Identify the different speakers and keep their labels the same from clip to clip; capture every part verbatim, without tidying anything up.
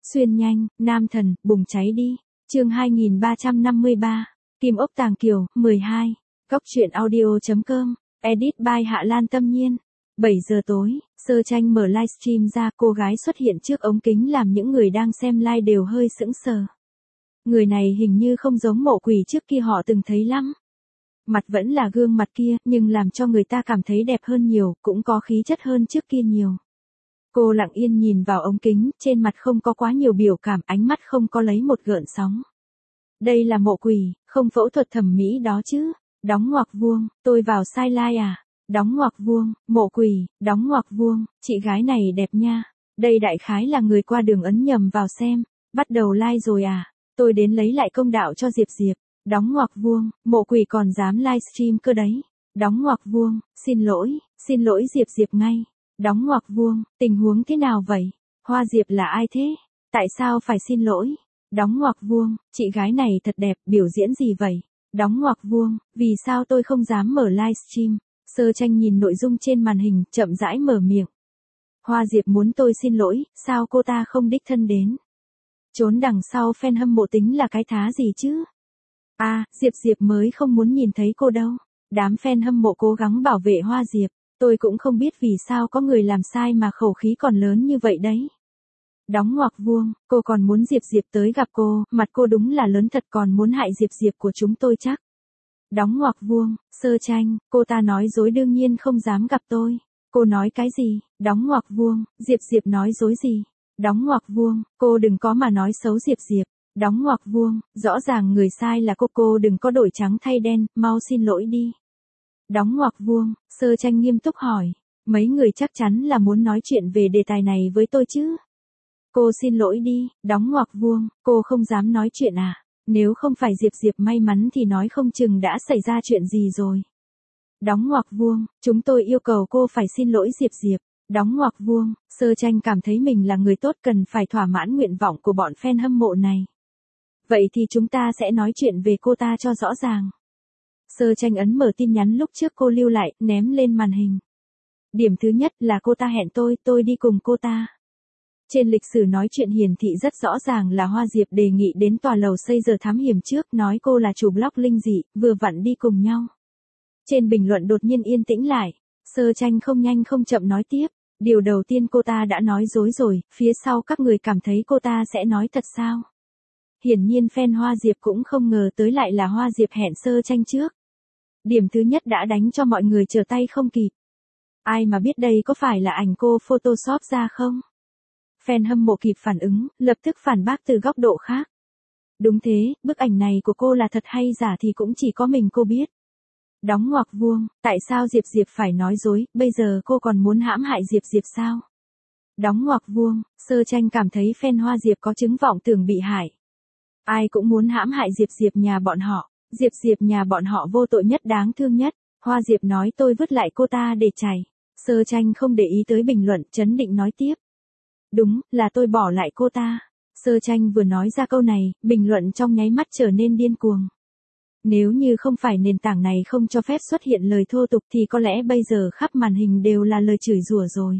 Speaker 1: Xuyên nhanh, nam thần, bùng cháy đi. Chương hai nghìn ba trăm năm mươi ba. Kim ốc Tàng Kiều, mười hai. Góc truyện audio.com. Edit by Hạ Lan Tâm Nhiên. bảy giờ tối, Sơ Tranh mở livestream ra, cô gái xuất hiện trước ống kính làm những người đang xem live đều hơi sững sờ. Người này hình như không giống Mộ Quỷ trước kia họ từng thấy lắm. Mặt vẫn là gương mặt kia, nhưng làm cho người ta cảm thấy đẹp hơn nhiều, cũng có khí chất hơn trước kia nhiều. Cô lặng yên nhìn vào ống kính, trên mặt không có quá nhiều biểu cảm, ánh mắt không có lấy một gợn sóng. Đây là Mộ Quỷ, không phẫu thuật thẩm mỹ đó chứ. Đóng ngoặc vuông, tôi vào sai like à? Đóng ngoặc vuông, Mộ Quỷ, đóng ngoặc vuông, chị gái này đẹp nha. Đây đại khái là người qua đường ấn nhầm vào xem. Bắt đầu like rồi à? Tôi đến lấy lại công đạo cho Diệp Diệp. Đóng ngoặc vuông, Mộ Quỷ còn dám livestream cơ đấy. Đóng ngoặc vuông, xin lỗi, xin lỗi Diệp Diệp ngay. Đóng ngoặc vuông, tình huống thế nào vậy? Hoa Diệp là ai thế? Tại sao phải xin lỗi? Đóng ngoặc vuông, chị gái này thật đẹp, biểu diễn gì vậy? Đóng ngoặc vuông, vì sao tôi không dám mở livestream? Sơ Tranh nhìn nội dung trên màn hình, chậm rãi mở miệng. Hoa Diệp muốn tôi xin lỗi, sao cô ta không đích thân đến? Trốn đằng sau fan hâm mộ tính là cái thá gì chứ? À, Diệp Diệp mới không muốn nhìn thấy cô đâu. Đám fan hâm mộ cố gắng bảo vệ Hoa Diệp. Tôi cũng không biết vì sao có người làm sai mà khẩu khí còn lớn như vậy đấy. Đóng ngoặc vuông, cô còn muốn Diệp Diệp tới gặp cô, mặt cô đúng là lớn thật, còn muốn hại Diệp Diệp của chúng tôi chắc. Đóng ngoặc vuông, Sơ Tranh, cô ta nói dối đương nhiên không dám gặp tôi. Cô nói cái gì? Đóng ngoặc vuông, Diệp Diệp nói dối gì? Đóng ngoặc vuông, cô đừng có mà nói xấu Diệp Diệp. Đóng ngoặc vuông, rõ ràng người sai là cô, cô đừng có đổi trắng thay đen, mau xin lỗi đi. Đóng ngoặc vuông, Sơ Tranh nghiêm túc hỏi, mấy người chắc chắn là muốn nói chuyện về đề tài này với tôi chứ? Cô xin lỗi đi. Đóng ngoặc vuông, cô không dám nói chuyện à? Nếu không phải Diệp Diệp may mắn thì nói không chừng đã xảy ra chuyện gì rồi. Đóng ngoặc vuông, chúng tôi yêu cầu cô phải xin lỗi Diệp Diệp. Đóng ngoặc vuông, Sơ Tranh cảm thấy mình là người tốt, cần phải thỏa mãn nguyện vọng của bọn fan hâm mộ này. Vậy thì chúng ta sẽ nói chuyện về cô ta cho rõ ràng. Sơ Tranh ấn mở tin nhắn lúc trước cô lưu lại, ném lên màn hình. Điểm thứ nhất là cô ta hẹn tôi, tôi đi cùng cô ta. Trên lịch sử nói chuyện hiển thị rất rõ ràng là Hoa Diệp đề nghị đến tòa lầu xây giờ thám hiểm trước, nói cô là chủ blog linh dị, vừa vặn đi cùng nhau. Trên bình luận đột nhiên yên tĩnh lại, Sơ Tranh không nhanh không chậm nói tiếp. Điều đầu tiên cô ta đã nói dối rồi, phía sau các người cảm thấy cô ta sẽ nói thật sao? Hiển nhiên fan Hoa Diệp cũng không ngờ tới lại là Hoa Diệp hẹn Sơ Tranh trước. Điểm thứ nhất đã đánh cho mọi người trở tay không kịp. Ai mà biết đây có phải là ảnh cô Photoshop ra không? Fan hâm mộ kịp phản ứng, lập tức phản bác từ góc độ khác. Đúng thế, bức ảnh này của cô là thật hay giả thì cũng chỉ có mình cô biết. Đóng ngoặc vuông, tại sao Diệp Diệp phải nói dối, bây giờ cô còn muốn hãm hại Diệp Diệp sao? Đóng ngoặc vuông, Sơ Tranh cảm thấy fan Hoa Diệp có chứng vọng tưởng bị hại. Ai cũng muốn hãm hại Diệp Diệp nhà bọn họ, Diệp Diệp nhà bọn họ vô tội nhất, đáng thương nhất. Hoa Diệp nói tôi vứt lại cô ta để chảy. Sơ Tranh không để ý tới bình luận, trấn định nói tiếp. Đúng, là tôi bỏ lại cô ta. Sơ Tranh vừa nói ra câu này, bình luận trong nháy mắt trở nên điên cuồng. Nếu như không phải nền tảng này không cho phép xuất hiện lời thô tục thì có lẽ bây giờ khắp màn hình đều là lời chửi rủa rồi.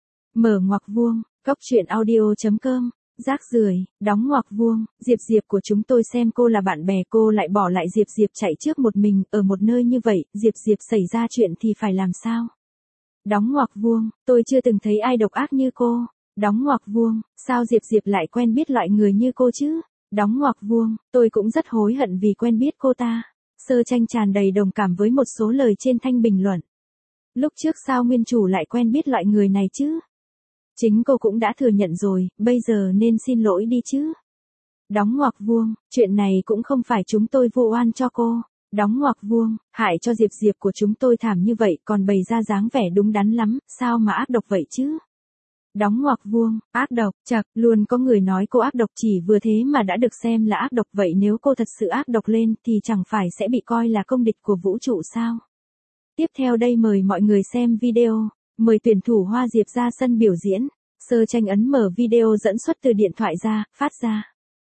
Speaker 1: Mở ngoặc vuông, góc truyện audio.com. Rác rưởi, đóng ngoặc vuông, Diệp Diệp của chúng tôi xem cô là bạn bè, cô lại bỏ lại Diệp Diệp chạy trước một mình, ở một nơi như vậy, Diệp Diệp xảy ra chuyện thì phải làm sao? Đóng ngoặc vuông, tôi chưa từng thấy ai độc ác như cô. Đóng ngoặc vuông, sao Diệp Diệp lại quen biết loại người như cô chứ? Đóng ngoặc vuông, tôi cũng rất hối hận vì quen biết cô ta. Sơ Tranh tràn đầy đồng cảm với một số lời trên thanh bình luận. Lúc trước sao nguyên chủ lại quen biết loại người này chứ? Chính cô cũng đã thừa nhận rồi, bây giờ nên xin lỗi đi chứ. Đóng ngoặc vuông, chuyện này cũng không phải chúng tôi vu oan cho cô. Đóng ngoặc vuông, hại cho Diệp Diệp của chúng tôi thảm như vậy còn bày ra dáng vẻ đúng đắn lắm, sao mà ác độc vậy chứ? Đóng ngoặc vuông, ác độc, chật, luôn có người nói cô ác độc, chỉ vừa thế mà đã được xem là ác độc, vậy nếu cô thật sự ác độc lên thì chẳng phải sẽ bị coi là công địch của vũ trụ sao? Tiếp theo đây mời mọi người xem video, mời tuyển thủ Hoa Diệp ra sân biểu diễn. Sơ Tranh ấn mở video dẫn xuất từ điện thoại ra, phát ra.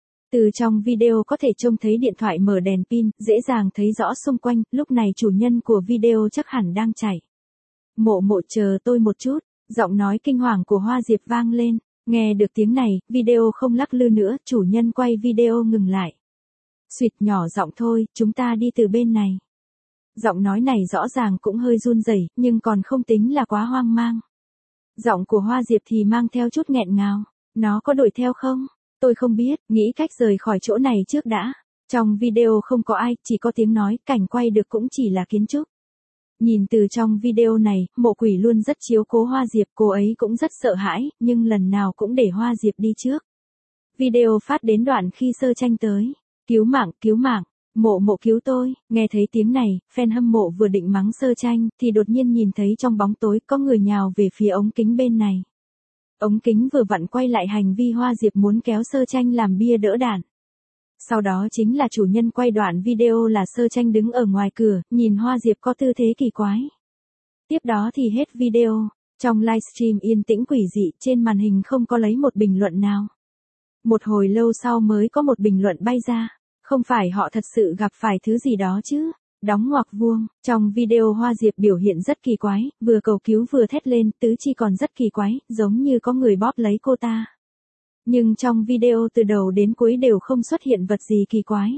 Speaker 1: Từ trong video có thể trông thấy điện thoại mở đèn pin, dễ dàng thấy rõ xung quanh, lúc này chủ nhân của video chắc hẳn đang chạy. Mộ mộ chờ tôi một chút. Giọng nói kinh hoàng của Hoa Diệp vang lên, Nghe được tiếng này, video không lắc lư nữa, chủ nhân quay video ngừng lại. Xuyệt nhỏ giọng thôi, chúng ta đi từ bên này. Giọng nói này rõ ràng cũng hơi run rẩy, nhưng còn không tính là quá hoang mang. Giọng của Hoa Diệp thì mang theo chút nghẹn ngào. Nó có đuổi theo không? Tôi không biết, nghĩ cách rời khỏi chỗ này trước đã. Trong video không có ai, chỉ có tiếng nói, cảnh quay được cũng chỉ là kiến trúc. Nhìn từ trong video này, Mộ Quỷ luôn rất chiếu cố Hoa Diệp, cô ấy cũng rất sợ hãi, nhưng lần nào cũng để Hoa Diệp đi trước. Video phát đến đoạn khi Sơ Tranh tới. Cứu mạng, cứu mạng, Mộ Mộ cứu tôi. Nghe thấy tiếng này, fan hâm mộ vừa định mắng Sơ Tranh, thì đột nhiên nhìn thấy trong bóng tối có người nhào về phía ống kính bên này. Ống kính vừa vặn quay lại hành vi Hoa Diệp muốn kéo Sơ Tranh làm bia đỡ đạn. Sau đó chính là chủ nhân quay đoạn video là Sơ Tranh đứng ở ngoài cửa, nhìn Hoa Diệp có tư thế kỳ quái. Tiếp đó thì hết video. Trong livestream yên tĩnh quỷ dị, trên màn hình không có lấy một bình luận nào. Một hồi lâu sau mới có một bình luận bay ra. Không phải họ thật sự gặp phải thứ gì đó chứ. Đóng ngoặc vuông. Trong video Hoa Diệp biểu hiện rất kỳ quái, vừa cầu cứu vừa thét lên, tứ chi còn rất kỳ quái, giống như có người bóp lấy cô ta. Nhưng trong video từ đầu đến cuối đều không xuất hiện vật gì kỳ quái.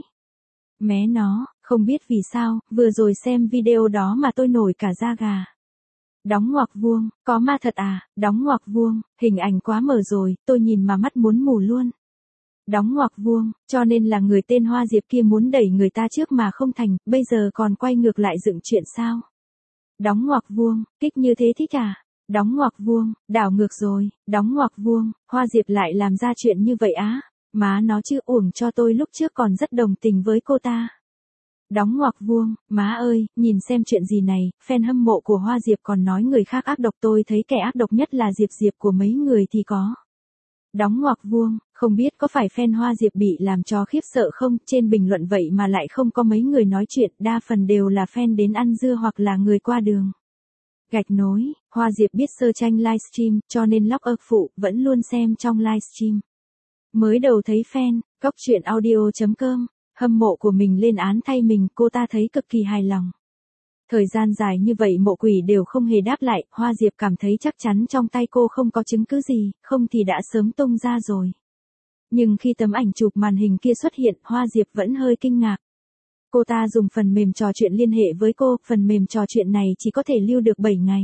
Speaker 1: Mé nó, không biết vì sao, vừa rồi xem video đó mà tôi nổi cả da gà. Đóng ngoặc vuông, có ma thật à, đóng ngoặc vuông, hình ảnh quá mờ rồi, tôi nhìn mà mắt muốn mù luôn. Đóng ngoặc vuông, cho nên là người tên Hoa Diệp kia muốn đẩy người ta trước mà không thành, bây giờ còn quay ngược lại dựng chuyện sao? Đóng ngoặc vuông, kích như thế thích à? Đóng ngoặc vuông, đảo ngược rồi, đóng ngoặc vuông, Hoa Diệp lại làm ra chuyện như vậy á? Má nó chứ, uổng cho tôi lúc trước còn rất đồng tình với cô ta. Đóng ngoặc vuông, má ơi, nhìn xem chuyện gì này, fan hâm mộ của Hoa Diệp còn nói người khác ác độc, tôi thấy kẻ ác độc nhất là Diệp Diệp của mấy người thì có. Đóng ngoặc vuông, không biết có phải fan Hoa Diệp bị làm cho khiếp sợ không, trên bình luận vậy mà lại không có mấy người nói chuyện, đa phần đều là fan đến ăn dưa hoặc là người qua đường. Gạch nối, Hoa Diệp biết Sơ Tranh livestream, cho nên log ơ phụ, vẫn luôn xem trong livestream. Mới đầu thấy fan, góc truyện audio chấm com, hâm mộ của mình lên án thay mình, cô ta thấy cực kỳ hài lòng. Thời gian dài như vậy Mộ Quỷ đều không hề đáp lại, Hoa Diệp cảm thấy chắc chắn trong tay cô không có chứng cứ gì, không thì đã sớm tung ra rồi. Nhưng khi tấm ảnh chụp màn hình kia xuất hiện, Hoa Diệp vẫn hơi kinh ngạc. Cô ta dùng phần mềm trò chuyện liên hệ với cô, phần mềm trò chuyện này chỉ có thể lưu được bảy ngày.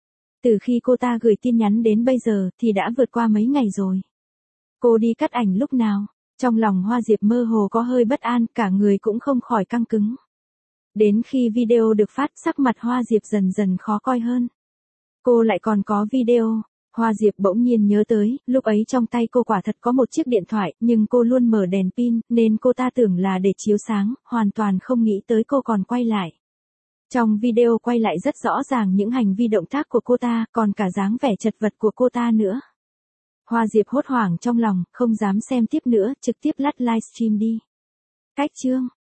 Speaker 1: Từ khi cô ta gửi tin nhắn đến bây giờ thì đã vượt qua mấy ngày rồi. Cô đi cắt ảnh lúc nào? Trong lòng Hoa Diệp mơ hồ có hơi bất an, cả người cũng không khỏi căng cứng. Đến khi video được phát, sắc mặt Hoa Diệp dần dần khó coi hơn. Cô lại còn có video. Hoa Diệp bỗng nhiên nhớ tới, lúc ấy trong tay cô quả thật có một chiếc điện thoại, nhưng cô luôn mở đèn pin, nên cô ta tưởng là để chiếu sáng, hoàn toàn không nghĩ tới cô còn quay lại. Trong video quay lại rất rõ ràng những hành vi động tác của cô ta, còn cả dáng vẻ chật vật của cô ta nữa. Hoa Diệp hốt hoảng trong lòng, không dám xem tiếp nữa, trực tiếp lắt livestream đi. Cách chương